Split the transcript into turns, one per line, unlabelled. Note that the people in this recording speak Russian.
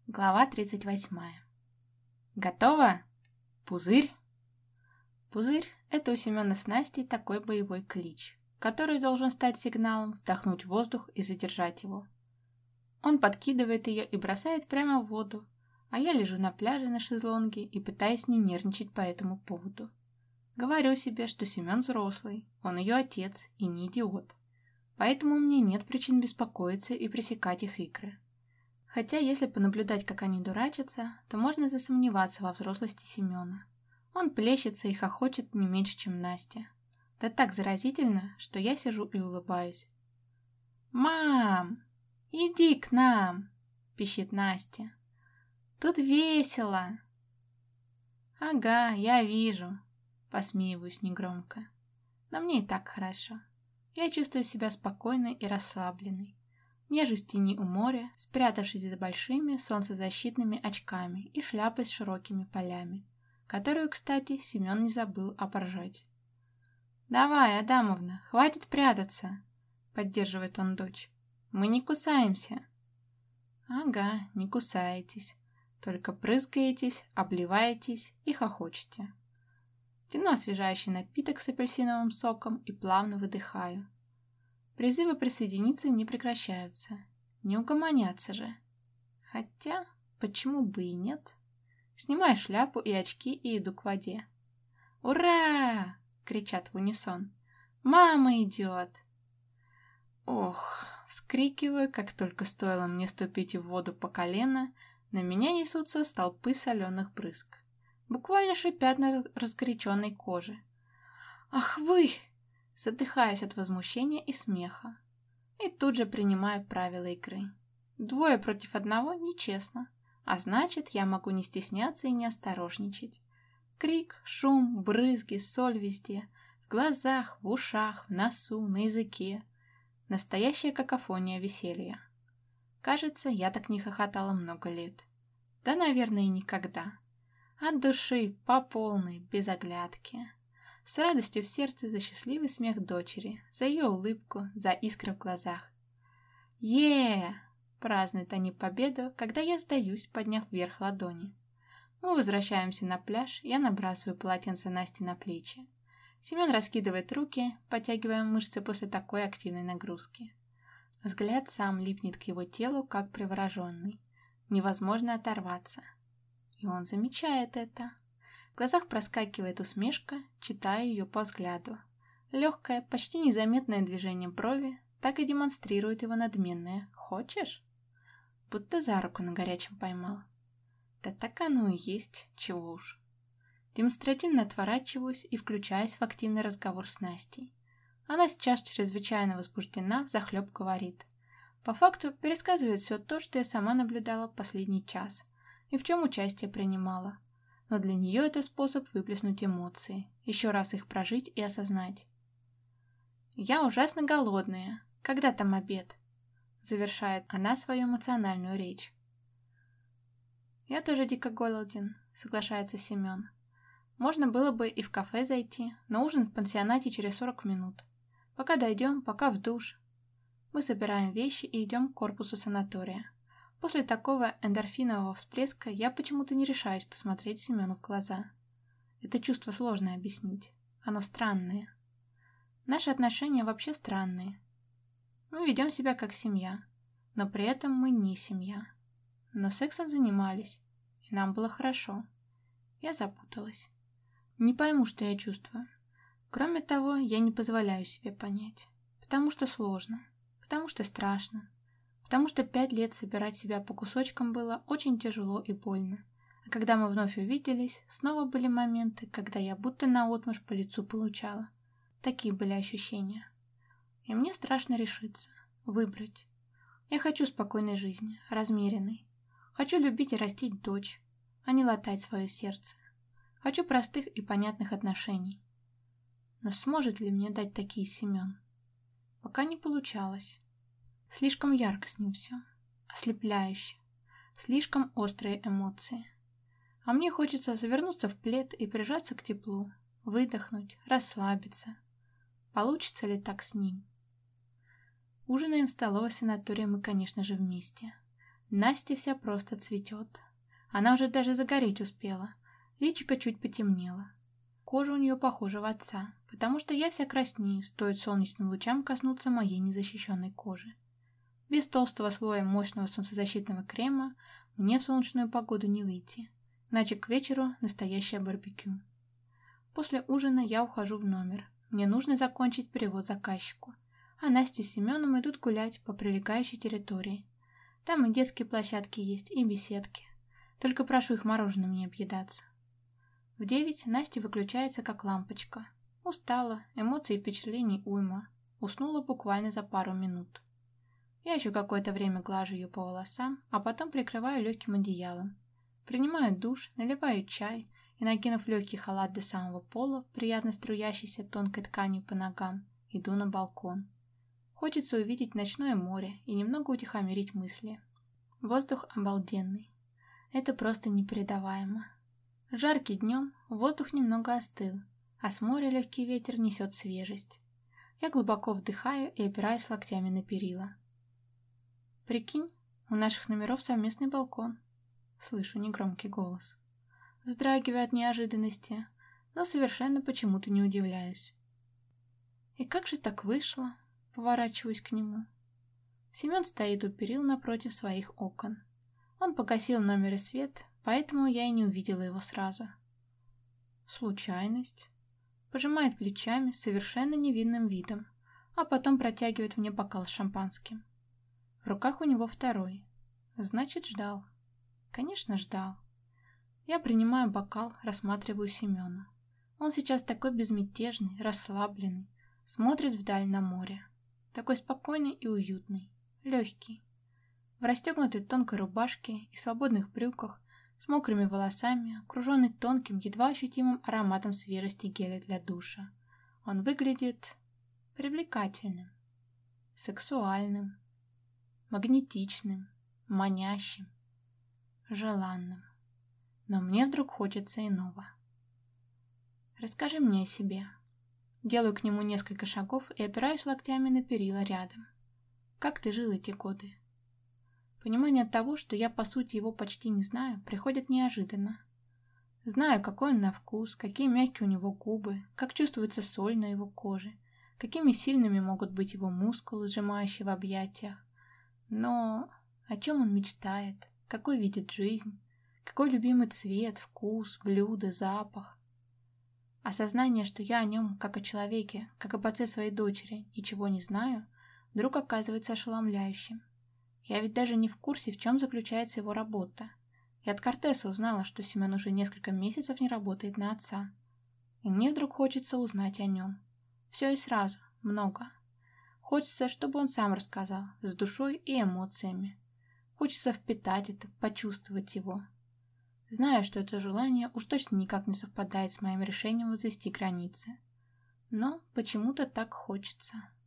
Глава 38. Готово? Пузырь? Пузырь – это у Семена с Настей такой боевой клич, который должен стать сигналом вдохнуть воздух и задержать его. Он подкидывает ее и бросает прямо в воду, а я лежу на пляже на шезлонге и пытаюсь не нервничать по этому поводу. Говорю себе, что Семен взрослый, он ее отец и не идиот, поэтому у меня нет причин беспокоиться и пресекать их игры. Хотя, если понаблюдать, как они дурачатся, то можно засомневаться во взрослости Семена. Он плещется и хохочет не меньше, чем Настя. Да так заразительно, что я сижу и улыбаюсь. «Мам, иди к нам!» – пищит Настя. «Тут весело!» «Ага, я вижу!» – посмеиваюсь негромко. Но мне и так хорошо. Я чувствую себя спокойной и расслабленной. Нежусь в тени у моря, спрятавшись за большими солнцезащитными очками и шляпой с широкими полями, которую, кстати, Семен не забыл оборжать. «Давай, Адамовна, хватит прятаться!» — поддерживает он дочь. «Мы не кусаемся!» «Ага, не кусаетесь, только прыскаетесь, обливаетесь и хохочете». Тяну освежающий напиток с апельсиновым соком и плавно выдыхаю. Призывы присоединиться не прекращаются. Не угомонятся же. Хотя, почему бы и нет? Снимаю шляпу и очки и иду к воде. «Ура!» — кричат в унисон. «Мама идет!» Ох, вскрикиваю, как только стоило мне ступить в воду по колено, на меня несутся столпы соленых брызг. Буквально шипят на разгоряченной коже. «Ах вы!» Задыхаюсь от возмущения и смеха. И тут же принимаю правила игры. 2 против 1 нечестно, а значит, я могу не стесняться и не осторожничать. Крик, шум, брызги, соль везде. В глазах, в ушах, в носу, на языке. Настоящая какофония веселья. Кажется, я так не хохотала много лет. Да, наверное, и никогда. От души, по полной, без оглядки. С радостью в сердце за счастливый смех дочери, за ее улыбку, за искры в глазах. Празднуют они победу, когда я сдаюсь, подняв вверх ладони. Мы возвращаемся на пляж, я набрасываю полотенце Насти на плечи. Семен раскидывает руки, подтягивая мышцы после такой активной нагрузки. Взгляд сам липнет к его телу, как привороженный. Невозможно оторваться. И он замечает это. В глазах проскакивает усмешка, читая ее по взгляду. Легкое, почти незаметное движение брови так и демонстрирует его надменное «хочешь?». Будто за руку на горячем поймал. Да так оно и есть, чего уж. Демонстративно отворачиваюсь и включаюсь в активный разговор с Настей. Она сейчас чрезвычайно возбуждена, взахлеб говорит. По факту пересказывает все то, что я сама наблюдала последний час и в чем участие принимала. Но для нее это способ выплеснуть эмоции, еще раз их прожить и осознать. «Я ужасно голодная. Когда там обед?» Завершает она свою эмоциональную речь. «Я тоже дико голоден», соглашается Семен. «Можно было бы и в кафе зайти, но ужин в пансионате через 40 минут. Пока дойдем, пока в душ». Мы собираем вещи и идем к корпусу санатория. После такого эндорфинового всплеска я почему-то не решаюсь посмотреть Семену в глаза. Это чувство сложно объяснить. Оно странное. Наши отношения вообще странные. Мы ведем себя как семья, но при этом мы не семья. Но сексом занимались, и нам было хорошо. Я запуталась. Не пойму, что я чувствую. Кроме того, я не позволяю себе понять. Потому что сложно. Потому что страшно. Потому что 5 лет собирать себя по кусочкам было очень тяжело и больно. А когда мы вновь увиделись, снова были моменты, когда я будто наотмашь по лицу получала. Такие были ощущения. И мне страшно решиться, выбрать. Я хочу спокойной жизни, размеренной. Хочу любить и растить дочь, а не латать свое сердце. Хочу простых и понятных отношений. Но сможет ли мне дать такие Семен? Пока не получалось. Слишком ярко с ним все, ослепляюще, слишком острые эмоции. А мне хочется завернуться в плед и прижаться к теплу, выдохнуть, расслабиться. Получится ли так с ним? Ужинаем в столовой санатория мы, конечно же, вместе. Настя вся просто цветет. Она уже даже загореть успела. Личико чуть потемнело. Кожа у нее похожа в отца, потому что я вся краснею, стоит солнечным лучам коснуться моей незащищенной кожи. Без толстого слоя мощного солнцезащитного крема мне в солнечную погоду не выйти, иначе к вечеру настоящее барбекю. После ужина я ухожу в номер. Мне нужно закончить перевод заказчику, а Настя с Семеном идут гулять по прилегающей территории. Там и детские площадки есть, и беседки. Только прошу их мороженым не объедаться. В 9 Настя выключается как лампочка. Устала, эмоций и впечатлений уйма. Уснула буквально за пару минут. Я еще какое-то время глажу ее по волосам, а потом прикрываю легким одеялом. Принимаю душ, наливаю чай и, накинув легкий халат до самого пола, приятно струящейся тонкой тканью по ногам, иду на балкон. Хочется увидеть ночное море и немного утихомирить мысли. Воздух обалденный. Это просто непередаваемо. Жаркий днем, воздух немного остыл, а с моря легкий ветер несет свежесть. Я глубоко вдыхаю и опираюсь локтями на перила. «Прикинь, у наших номеров совместный балкон», — слышу негромкий голос. Вздрагиваю от неожиданности, но совершенно почему-то не удивляюсь. «И как же так вышло?» — поворачиваюсь к нему. Семен стоит у перил напротив своих окон. Он погасил номер и свет, поэтому я и не увидела его сразу. «Случайность», — пожимает плечами с совершенно невинным видом, а потом протягивает мне бокал с шампанским. В руках у него второй. Значит, ждал. Конечно, ждал. Я принимаю бокал, рассматриваю Семена. Он сейчас такой безмятежный, расслабленный, смотрит вдаль на море. Такой спокойный и уютный, легкий. В расстегнутой тонкой рубашке и свободных брюках, с мокрыми волосами, окруженный тонким, едва ощутимым ароматом свежести геля для душа. Он выглядит привлекательным, сексуальным, магнетичным, манящим, желанным. Но мне вдруг хочется иного. «Расскажи мне о себе». Делаю к нему несколько шагов и опираюсь локтями на перила рядом. «Как ты жил эти годы?» Понимание того, что я по сути его почти не знаю, приходит неожиданно. Знаю, какой он на вкус, какие мягкие у него губы, как чувствуется соль на его коже, какими сильными могут быть его мускулы, сжимающие в объятиях. Но о чем он мечтает, какой видит жизнь, какой любимый цвет, вкус, блюдо, запах. Осознание, что я о нем, как о человеке, как об отце своей дочери, ничего не знаю, вдруг оказывается ошеломляющим. Я ведь даже не в курсе, в чем заключается его работа. Я от Кортеса узнала, что Семен уже несколько месяцев не работает на отца. И мне вдруг хочется узнать о нем. Все и сразу, много. Хочется, чтобы он сам рассказал, с душой и эмоциями. Хочется впитать это, почувствовать его. Знаю, что это желание уж точно никак не совпадает с моим решением возвести границы. Но почему-то так хочется.